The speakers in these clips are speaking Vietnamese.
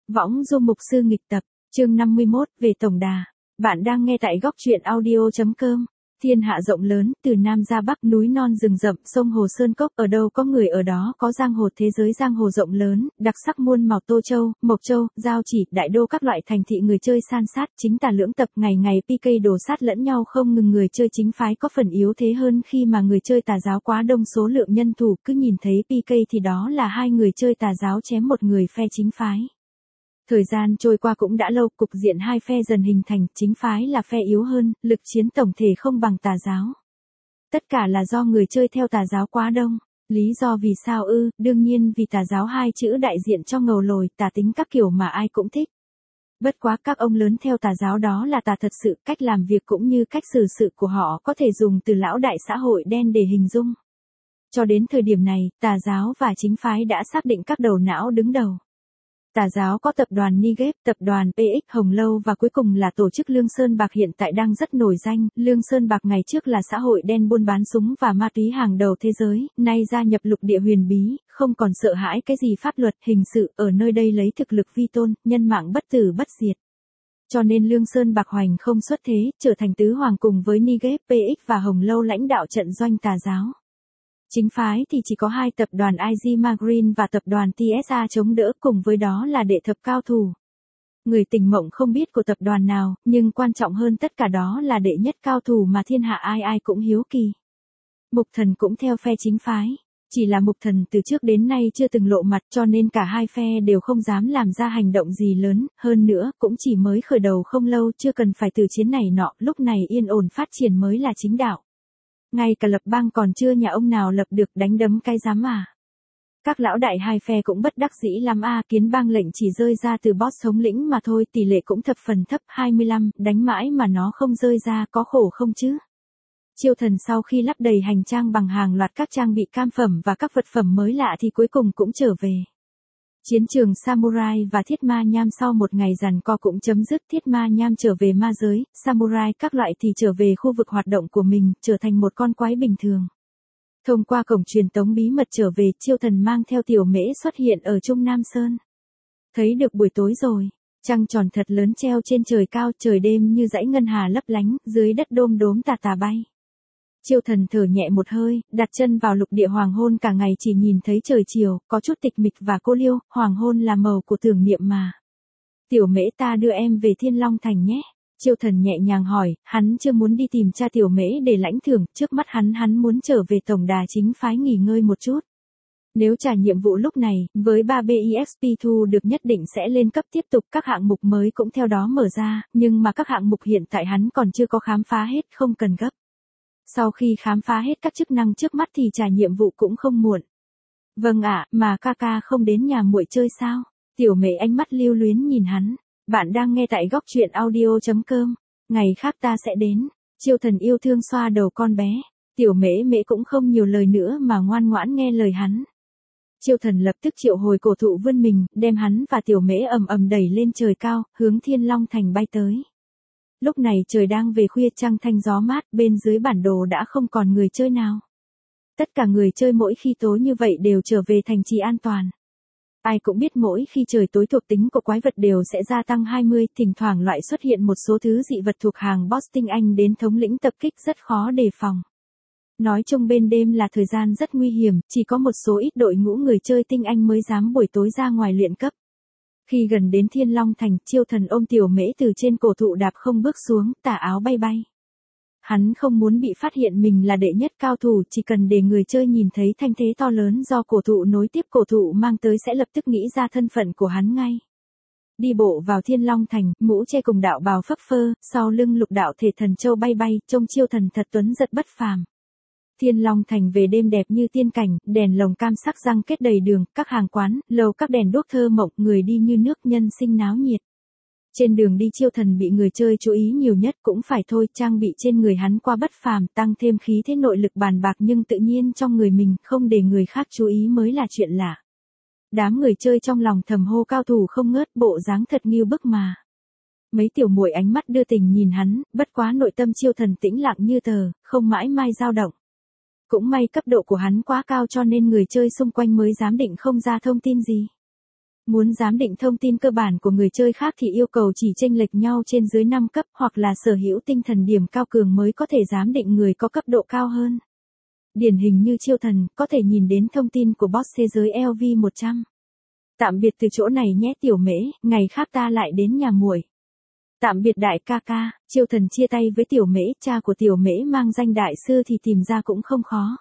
Võng Du mục sư nghịch tập, chương 51, về tổng đà. Bạn đang nghe tại góc truyện audio.com. Thiên hạ rộng lớn, từ Nam ra Bắc, núi non rừng rậm, sông hồ sơn cốc, ở đâu có người ở đó có giang hồ. Thế giới giang hồ rộng lớn, đặc sắc muôn màu. Tô Châu, Mộc Châu, Giao Chỉ, Đại Đô, các loại thành thị người chơi san sát, chính tà lưỡng tập, ngày ngày PK đổ sát lẫn nhau không ngừng. Người chơi chính phái có phần yếu thế hơn khi mà người chơi tà giáo quá đông số lượng nhân thủ, cứ nhìn thấy PK thì đó là hai người chơi tà giáo chém một người phe chính phái. Thời gian trôi qua cũng đã lâu, cục diện hai phe dần hình thành, chính phái là phe yếu hơn, lực chiến tổng thể không bằng tà giáo. Tất cả là do người chơi theo tà giáo quá đông. Lý do vì sao ư? Đương nhiên vì tà giáo hai chữ đại diện cho ngầu lồi, tà tính các kiểu mà ai cũng thích. Bất quá các ông lớn theo tà giáo đó là tà thật sự, cách làm việc cũng như cách xử sự của họ có thể dùng từ lão đại xã hội đen để hình dung. Cho đến thời điểm này, tà giáo và chính phái đã xác định các đầu não đứng đầu. Tà giáo có tập đoàn Nigep, tập đoàn PX, Hồng Lâu và cuối cùng là tổ chức Lương Sơn Bạc hiện tại đang rất nổi danh. Lương Sơn Bạc ngày trước là xã hội đen buôn bán súng và ma túy hàng đầu thế giới, nay gia nhập lục địa huyền bí, không còn sợ hãi cái gì pháp luật, hình sự, ở nơi đây lấy thực lực vi tôn, nhân mạng bất tử bất diệt. Cho nên Lương Sơn Bạc hoành không xuất thế, trở thành tứ hoàng cùng với Nigep, PX và Hồng Lâu lãnh đạo trận doanh tà giáo. Chính phái thì chỉ có hai tập đoàn IG Marine và tập đoàn TSA chống đỡ, cùng với đó là đệ thập cao thủ. Người tỉnh mộng không biết của tập đoàn nào, nhưng quan trọng hơn tất cả đó là đệ nhất cao thủ mà thiên hạ ai ai cũng hiếu kỳ. Mục Thần cũng theo phe chính phái. Chỉ là Mục Thần từ trước đến nay chưa từng lộ mặt, cho nên cả hai phe đều không dám làm ra hành động gì lớn, hơn nữa cũng chỉ mới khởi đầu không lâu, chưa cần phải từ chiến này nọ, lúc này yên ổn phát triển mới là chính đạo. Ngay cả lập bang còn chưa nhà ông nào lập được, đánh đấm cái dám à. Các lão đại hai phe cũng bất đắc dĩ lắm à, kiến bang lệnh chỉ rơi ra từ boss thống lĩnh mà thôi, tỷ lệ cũng thập phần thấp, 25, đánh mãi mà nó không rơi ra, có khổ không chứ. Chiêu Thần sau khi lắp đầy hành trang bằng hàng loạt các trang bị cam phẩm và các vật phẩm mới lạ thì cuối cùng cũng trở về. Chiến trường Samurai và Thiết Ma Nham sau một ngày giằng co cũng chấm dứt, Thiết Ma Nham trở về ma giới, Samurai các loại thì trở về khu vực hoạt động của mình, trở thành một con quái bình thường. Thông qua cổng truyền tống bí mật trở về, Chiêu Thần mang theo Tiểu Mễ xuất hiện ở Trung Nam Sơn. Thấy được buổi tối rồi, trăng tròn thật lớn treo trên trời cao, trời đêm như dãy ngân hà lấp lánh, dưới đất đôm đốm tà tà bay. Chiêu Thần thở nhẹ một hơi, đặt chân vào lục địa hoàng hôn, cả ngày chỉ nhìn thấy trời chiều, có chút tịch mịch và cô liêu, hoàng hôn là màu của tưởng niệm mà. Tiểu Mễ, ta đưa em về Thiên Long Thành nhé. Chiêu Thần nhẹ nhàng hỏi, hắn chưa muốn đi tìm cha Tiểu Mễ để lãnh thưởng, trước mắt hắn muốn trở về tổng đà chính phái nghỉ ngơi một chút. Nếu trả nhiệm vụ lúc này, với 3BEXP thu được nhất định sẽ lên cấp tiếp tục, các hạng mục mới cũng theo đó mở ra, nhưng mà các hạng mục hiện tại hắn còn chưa có khám phá hết, không cần gấp. Sau khi khám phá hết các chức năng trước mắt thì trả nhiệm vụ cũng không muộn. Vâng ạ, mà ca không đến nhà muội chơi sao? Tiểu Mễ ánh mắt lưu luyến nhìn hắn. Bạn đang nghe tại góc truyện audio.com. Ngày khác ta sẽ đến. Chiêu Thần yêu thương xoa đầu con bé. Tiểu Mễ cũng không nhiều lời nữa mà ngoan ngoãn nghe lời hắn. Chiêu Thần lập tức triệu hồi cổ thụ vươn mình, đem hắn và Tiểu Mễ ầm đẩy lên trời cao, hướng Thiên Long Thành bay tới. Lúc này trời đang về khuya, trăng thanh gió mát, bên dưới bản đồ đã không còn người chơi nào. Tất cả người chơi mỗi khi tối như vậy đều trở về thành trì an toàn. Ai cũng biết mỗi khi trời tối thuộc tính của quái vật đều sẽ gia tăng 20, thỉnh thoảng loại xuất hiện một số thứ dị vật thuộc hàng boss tinh anh đến thống lĩnh tập kích rất khó đề phòng. Nói chung bên đêm là thời gian rất nguy hiểm, chỉ có một số ít đội ngũ người chơi tinh anh mới dám buổi tối ra ngoài luyện cấp. Khi gần đến Thiên Long Thành, Chiêu Thần ôm Tiểu Mễ từ trên cổ thụ đạp không bước xuống, tà áo bay bay. Hắn không muốn bị phát hiện mình là đệ nhất cao thủ, chỉ cần để người chơi nhìn thấy thanh thế to lớn do cổ thụ nối tiếp cổ thụ mang tới sẽ lập tức nghĩ ra thân phận của hắn ngay. Đi bộ vào Thiên Long Thành, mũ che cùng đạo bào phấp phơ, sau lưng lục đạo thể thần châu bay bay, trông Chiêu Thần thật tuấn giật bất phàm. Thiên Long Thành về đêm đẹp như tiên cảnh, đèn lồng cam sắc răng kết đầy đường, các hàng quán, lầu các đèn đuốc thơ mộng, người đi như nước, nhân sinh náo nhiệt. Trên đường đi Chiêu Thần bị người chơi chú ý nhiều nhất, cũng phải thôi, trang bị trên người hắn qua bất phàm, tăng thêm khí thế nội lực bàn bạc, nhưng tự nhiên trong người mình, không để người khác chú ý mới là chuyện lạ. Đám người chơi trong lòng thầm hô cao thủ không ngớt, bộ dáng thật nghiêu bức mà. Mấy tiểu muội ánh mắt đưa tình nhìn hắn, bất quá nội tâm Chiêu Thần tĩnh lặng như tờ, không mãi mai dao động. Cũng may cấp độ của hắn quá cao cho nên người chơi xung quanh mới dám định không ra thông tin gì. Muốn giám định thông tin cơ bản của người chơi khác thì yêu cầu chỉ chênh lệch nhau trên dưới 5 cấp hoặc là sở hữu tinh thần điểm cao cường mới có thể giám định người có cấp độ cao hơn. Điển hình như Chiêu Thần, có thể nhìn đến thông tin của boss thế giới LV100. Tạm biệt từ chỗ này nhé Tiểu Mễ, ngày khác ta lại đến nhà muội. Tạm biệt đại ca ca, Chiêu Thần chia tay với Tiểu Mễ, cha của Tiểu Mễ mang danh đại sư thì tìm ra cũng không khó.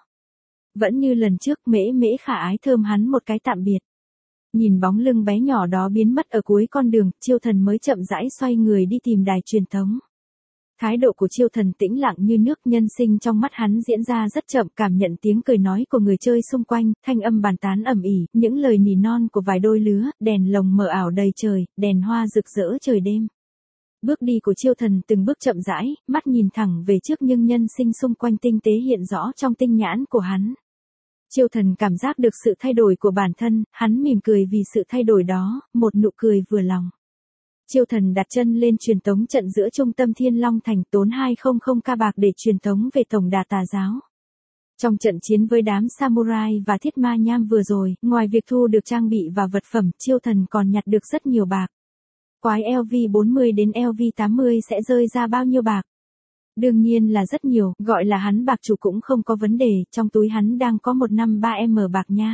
Vẫn như lần trước, Mễ Mễ khả ái thơm hắn một cái tạm biệt. Nhìn bóng lưng bé nhỏ đó biến mất ở cuối con đường, Chiêu Thần mới chậm rãi xoay người đi tìm đài truyền thống. Thái độ của Chiêu Thần tĩnh lặng như nước, nhân sinh trong mắt hắn diễn ra rất chậm, cảm nhận tiếng cười nói của người chơi xung quanh, thanh âm bàn tán ầm ĩ, những lời nỉ non của vài đôi lứa, đèn lồng mờ ảo đầy trời, đèn hoa rực rỡ trời đêm. Bước đi của Chiêu Thần từng bước chậm rãi, mắt nhìn thẳng về trước nhưng nhân sinh xung quanh tinh tế hiện rõ trong tinh nhãn của hắn. Chiêu Thần cảm giác được sự thay đổi của bản thân, hắn mỉm cười vì sự thay đổi đó, một nụ cười vừa lòng. Chiêu Thần đặt chân lên truyền tống trận giữa trung tâm Thiên Long Thành, tốn 200k bạc để truyền tống về tổng đà tà giáo. Trong trận chiến với đám samurai và thiết ma nham vừa rồi, ngoài việc thu được trang bị và vật phẩm, Chiêu Thần còn nhặt được rất nhiều bạc. Quái LV40 đến LV80 sẽ rơi ra bao nhiêu bạc? Đương nhiên là rất nhiều, gọi là hắn bạc chủ cũng không có vấn đề, trong túi hắn đang có 153M bạc nha.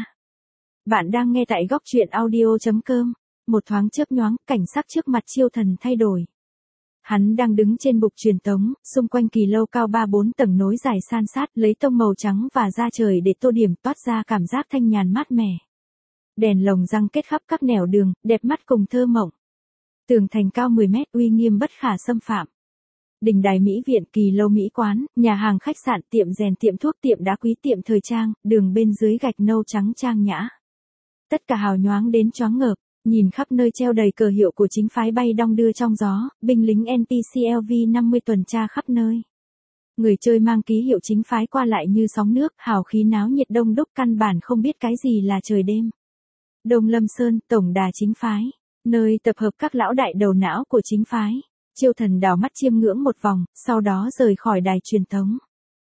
Bạn đang nghe tại góc truyện audio.com. Một thoáng chớp nhoáng, cảnh sắc trước mặt Chiêu Thần thay đổi. Hắn đang đứng trên bục truyền tống, xung quanh kỳ lâu cao 3-4 tầng nối dài san sát, lấy tông màu trắng và da trời để tô điểm, toát ra cảm giác thanh nhàn mát mẻ. Đèn lồng răng kết khắp các nẻo đường, đẹp mắt cùng thơ mộng. Tường thành cao 10 mét, uy nghiêm bất khả xâm phạm. Đình đài mỹ viện, kỳ lâu mỹ quán, nhà hàng khách sạn, tiệm rèn, tiệm thuốc, tiệm đá quý, tiệm thời trang, đường bên dưới gạch nâu trắng trang nhã. Tất cả hào nhoáng đến choáng ngợp, nhìn khắp nơi treo đầy cờ hiệu của chính phái bay đong đưa trong gió, binh lính NPC LV50 tuần tra khắp nơi. Người chơi mang ký hiệu chính phái qua lại như sóng nước, hào khí náo nhiệt đông đúc, căn bản không biết cái gì là trời đêm. Đông Lâm Sơn, tổng đà chính phái, nơi tập hợp các lão đại đầu não của chính phái. Chiêu Thần đảo mắt chiêm ngưỡng một vòng, sau đó rời khỏi đài truyền thống.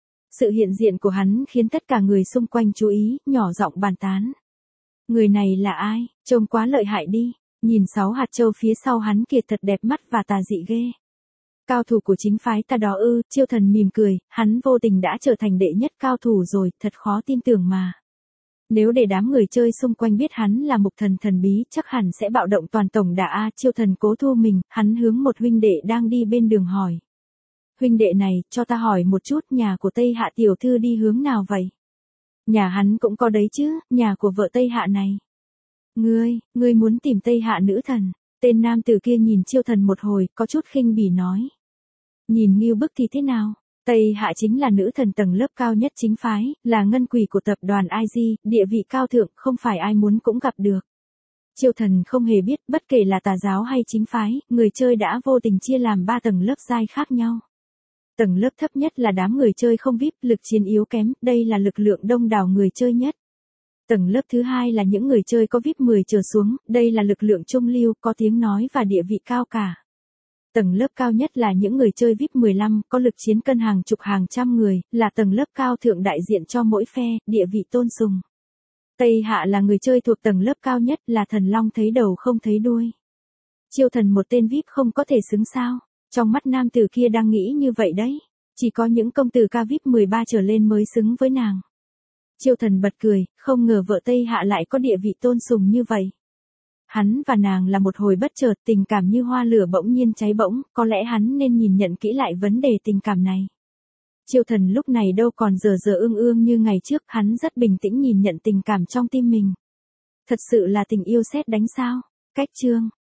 Sự hiện diện của hắn khiến tất cả người xung quanh chú ý, nhỏ giọng bàn tán. Người này là ai, trông quá lợi hại đi, nhìn 6 hạt châu phía sau hắn kìa thật đẹp mắt và tà dị ghê. Cao thủ của chính phái ta đó ư, Chiêu Thần mỉm cười, hắn vô tình đã trở thành đệ nhất cao thủ rồi, thật khó tin tưởng mà. Nếu để đám người chơi xung quanh biết hắn là mục thần thần bí, chắc hẳn sẽ bạo động toàn tổng đà a. Chiêu Thần cố thu mình, hắn hướng một huynh đệ đang đi bên đường hỏi. Huynh đệ này, cho ta hỏi một chút, nhà của Tây Hạ tiểu thư đi hướng nào vậy? Nhà hắn cũng có đấy chứ, nhà của vợ Tây Hạ này. Ngươi muốn tìm Tây Hạ nữ thần? Tên nam tử kia nhìn Chiêu Thần một hồi, có chút khinh bỉ nói. Nhìn ngưu bức thì thế nào? Tây Hạ chính là nữ thần tầng lớp cao nhất chính phái, là ngân quỷ của tập đoàn IG, địa vị cao thượng, không phải ai muốn cũng gặp được. Chiêu Thần không hề biết, bất kể là tà giáo hay chính phái, người chơi đã vô tình chia làm 3 tầng lớp giai khác nhau. Tầng lớp thấp nhất là đám người chơi không VIP, lực chiến yếu kém, đây là lực lượng đông đảo người chơi nhất. Tầng lớp thứ hai là những người chơi có VIP 10 trở xuống, đây là lực lượng trung lưu, có tiếng nói và địa vị cao cả. Tầng lớp cao nhất là những người chơi VIP 15, có lực chiến cân hàng chục hàng trăm người, là tầng lớp cao thượng đại diện cho mỗi phe, địa vị tôn sùng. Tây Hạ là người chơi thuộc tầng lớp cao nhất, là thần long thấy đầu không thấy đuôi. Chiêu Thần một tên VIP không có thể xứng sao? Trong mắt nam tử kia đang nghĩ như vậy đấy. Chỉ có những công tử ca VIP 13 trở lên mới xứng với nàng. Chiêu Thần bật cười, không ngờ vợ Tây Hạ lại có địa vị tôn sùng như vậy. Hắn và nàng là một hồi bất chợt, tình cảm như hoa lửa bỗng nhiên cháy bỗng, có lẽ hắn nên nhìn nhận kỹ lại vấn đề tình cảm này. Chiêu Thần lúc này đâu còn dở ương ương như ngày trước, hắn rất bình tĩnh nhìn nhận tình cảm trong tim mình. Thật sự là tình yêu sét đánh sao? Cách chương